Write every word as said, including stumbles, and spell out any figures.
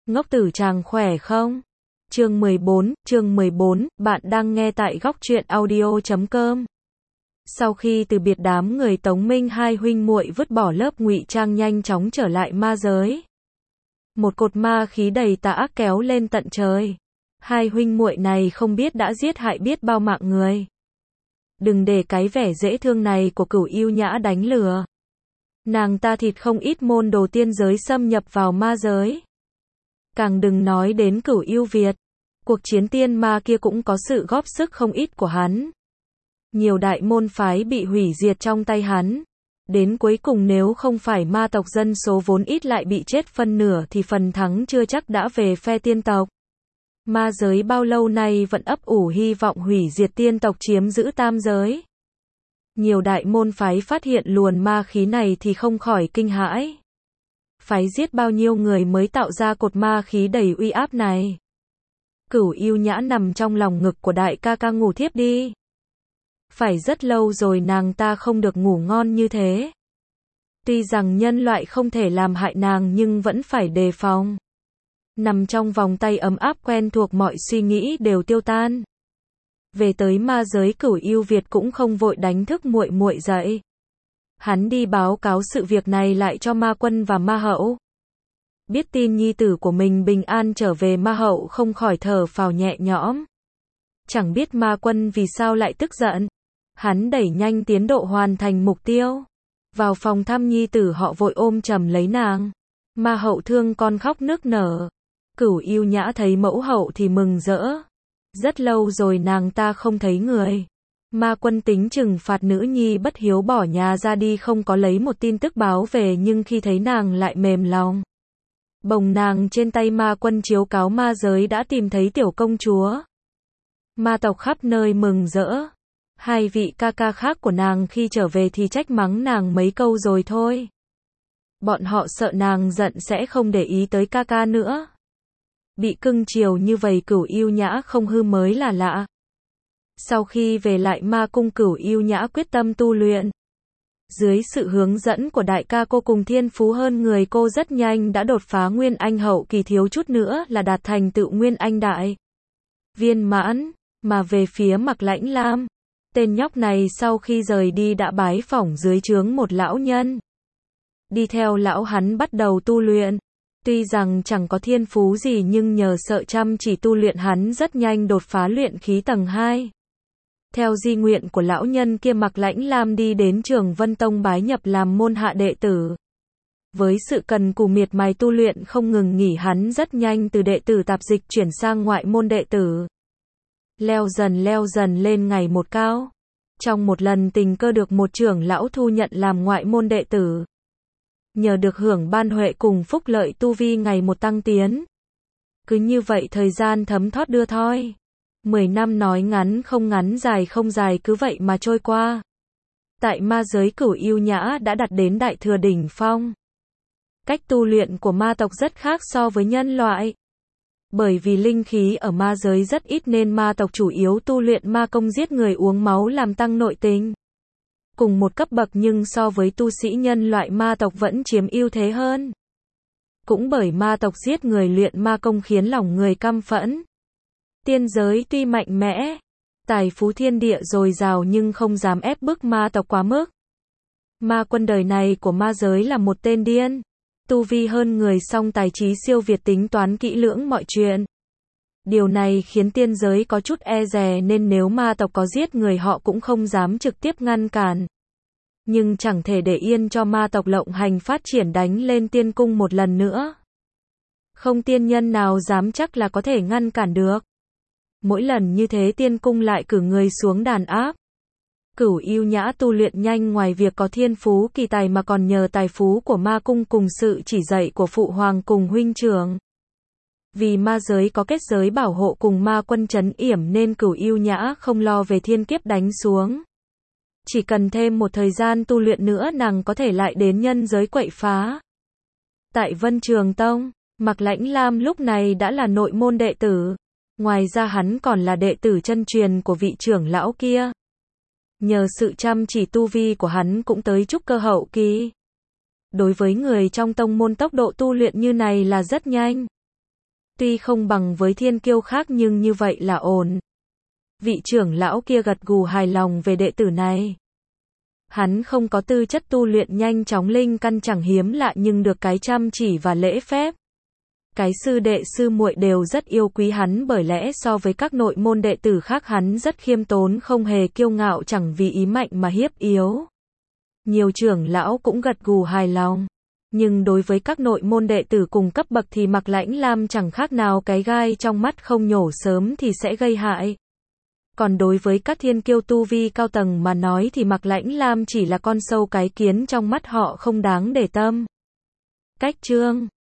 Ngốc tử chàng khỏe không? Chương mười bốn, chương mười bốn, bạn đang nghe tại góc truyện audio chấm com. Sau khi từ biệt đám người Tống Minh, hai huynh muội vứt bỏ lớp ngụy trang nhanh chóng trở lại ma giới. Một cột ma khí đầy tà ác kéo lên tận trời. Hai huynh muội này không biết đã giết hại biết bao mạng người. Đừng để cái vẻ dễ thương này của Cửu Yêu Nhã đánh lừa. Nàng ta thịt không ít môn đồ tiên giới xâm nhập vào ma giới. Càng đừng nói đến Cửu Yêu Việt. Cuộc chiến tiên ma kia cũng có sự góp sức không ít của hắn. Nhiều đại môn phái bị hủy diệt trong tay hắn. Đến cuối cùng nếu không phải ma tộc dân số vốn ít lại bị chết phân nửa thì phần thắng chưa chắc đã về phe tiên tộc. Ma giới bao lâu nay vẫn ấp ủ hy vọng hủy diệt tiên tộc chiếm giữ tam giới. Nhiều đại môn phái phát hiện luồn ma khí này thì không khỏi kinh hãi. Phái giết bao nhiêu người mới tạo ra cột ma khí đầy uy áp này. Cửu Yêu Nhã nằm trong lòng ngực của đại ca ca ngủ thiếp đi. Phải rất lâu rồi nàng ta không được ngủ ngon như thế. Tuy rằng nhân loại không thể làm hại nàng nhưng vẫn phải đề phòng. Nằm trong vòng tay ấm áp quen thuộc mọi suy nghĩ đều tiêu tan. Về tới ma giới Cửu Yêu Việt cũng không vội đánh thức muội muội dậy. Hắn đi báo cáo sự việc này lại cho ma quân và ma hậu. Biết tin nhi tử của mình bình an trở về, ma hậu không khỏi thở phào nhẹ nhõm. Chẳng biết ma quân vì sao lại tức giận. Hắn đẩy nhanh tiến độ hoàn thành mục tiêu. Vào phòng thăm nhi tử họ vội ôm chầm lấy nàng. Ma hậu thương con khóc nức nở. Cửu Yêu Nhã thấy mẫu hậu thì mừng rỡ. Rất lâu rồi nàng ta không thấy người. Ma quân tính trừng phạt nữ nhi bất hiếu bỏ nhà ra đi không có lấy một tin tức báo về, nhưng khi thấy nàng lại mềm lòng. Bồng nàng trên tay, ma quân chiếu cáo ma giới đã tìm thấy tiểu công chúa. Ma tộc khắp nơi mừng rỡ. Hai vị ca ca khác của nàng khi trở về thì trách mắng nàng mấy câu rồi thôi. Bọn họ sợ nàng giận sẽ không để ý tới ca ca nữa. Bị cưng chiều như vậy Cửu Yêu Nhã không hư mới là lạ. Sau khi về lại ma cung, Cửu Yêu Nhã quyết tâm tu luyện. Dưới sự hướng dẫn của đại ca cô cùng thiên phú hơn người, cô rất nhanh đã đột phá Nguyên Anh hậu kỳ, thiếu chút nữa là đạt thành tựu Nguyên Anh đại viên mãn. Mà về phía Mạc Lãnh Lam, tên nhóc này sau khi rời đi đã bái phỏng dưới trướng một lão nhân. Đi theo lão hắn bắt đầu tu luyện. Tuy rằng chẳng có thiên phú gì nhưng nhờ sợ chăm chỉ tu luyện hắn rất nhanh đột phá luyện khí tầng hai. Theo di nguyện của lão nhân kia, Mạc Lãnh Lam đi đến Trường Vân Tông bái nhập làm môn hạ đệ tử. Với sự cần cù miệt mài tu luyện không ngừng nghỉ, hắn rất nhanh từ đệ tử tạp dịch chuyển sang ngoại môn đệ tử. Leo dần leo dần lên ngày một cao. Trong một lần tình cơ được một trưởng lão thu nhận làm ngoại môn đệ tử. Nhờ được hưởng ban huệ cùng phúc lợi, tu vi ngày một tăng tiến. Cứ như vậy thời gian thấm thoát đưa thoi. Mười năm nói ngắn không ngắn, dài không dài, cứ vậy mà trôi qua. Tại ma giới Cửu Yêu Nhã đã đạt đến đại thừa đỉnh phong. Cách tu luyện của ma tộc rất khác so với nhân loại. Bởi vì linh khí ở ma giới rất ít nên ma tộc chủ yếu tu luyện ma công giết người uống máu làm tăng nội tình. Cùng một cấp bậc nhưng so với tu sĩ nhân loại, ma tộc vẫn chiếm ưu thế hơn. Cũng bởi ma tộc giết người luyện ma công khiến lòng người căm phẫn. Tiên giới tuy mạnh mẽ, tài phú thiên địa dồi dào nhưng không dám ép bức ma tộc quá mức. Ma quân đời này của ma giới là một tên điên. Tu vi hơn người song tài trí siêu việt, tính toán kỹ lưỡng mọi chuyện. Điều này khiến tiên giới có chút e dè nên nếu ma tộc có giết người họ cũng không dám trực tiếp ngăn cản. Nhưng chẳng thể để yên cho ma tộc lộng hành phát triển đánh lên tiên cung một lần nữa. Không tiên nhân nào dám chắc là có thể ngăn cản được. Mỗi lần như thế tiên cung lại cử người xuống đàn áp. Cửu Yêu Nhã tu luyện nhanh, ngoài việc có thiên phú kỳ tài mà còn nhờ tài phú của ma cung cùng sự chỉ dạy của phụ hoàng cùng huynh trưởng. Vì ma giới có kết giới bảo hộ cùng ma quân trấn yểm nên Cửu Yêu Nhã không lo về thiên kiếp đánh xuống. Chỉ cần thêm một thời gian tu luyện nữa nàng có thể lại đến nhân giới quậy phá. Tại Vân Trường Tông, Mạc Lãnh Lam lúc này đã là nội môn đệ tử. Ngoài ra hắn còn là đệ tử chân truyền của vị trưởng lão kia. Nhờ sự chăm chỉ tu vi của hắn cũng tới trúc cơ hậu kỳ. Đối với người trong tông môn tốc độ tu luyện như này là rất nhanh. tuy không bằng với thiên kiêu khác nhưng như vậy là ổn. Vị trưởng lão kia gật gù hài lòng về đệ tử này. Hắn không có tư chất tu luyện nhanh chóng linh căn chẳng hiếm lạ nhưng được cái chăm chỉ và lễ phép. Cái sư đệ sư muội đều rất yêu quý hắn bởi lẽ so với các nội môn đệ tử khác hắn rất khiêm tốn không hề kiêu ngạo chẳng vì ý mạnh mà hiếp yếu. Nhiều trưởng lão cũng gật gù hài lòng. Nhưng đối với các nội môn đệ tử cùng cấp bậc thì Mạc Lãnh Lam chẳng khác nào cái gai trong mắt không nhổ sớm thì sẽ gây hại. Còn đối với các thiên kiêu tu vi cao tầng mà nói thì Mạc Lãnh Lam chỉ là con sâu cái kiến trong mắt họ không đáng để tâm. Cách chương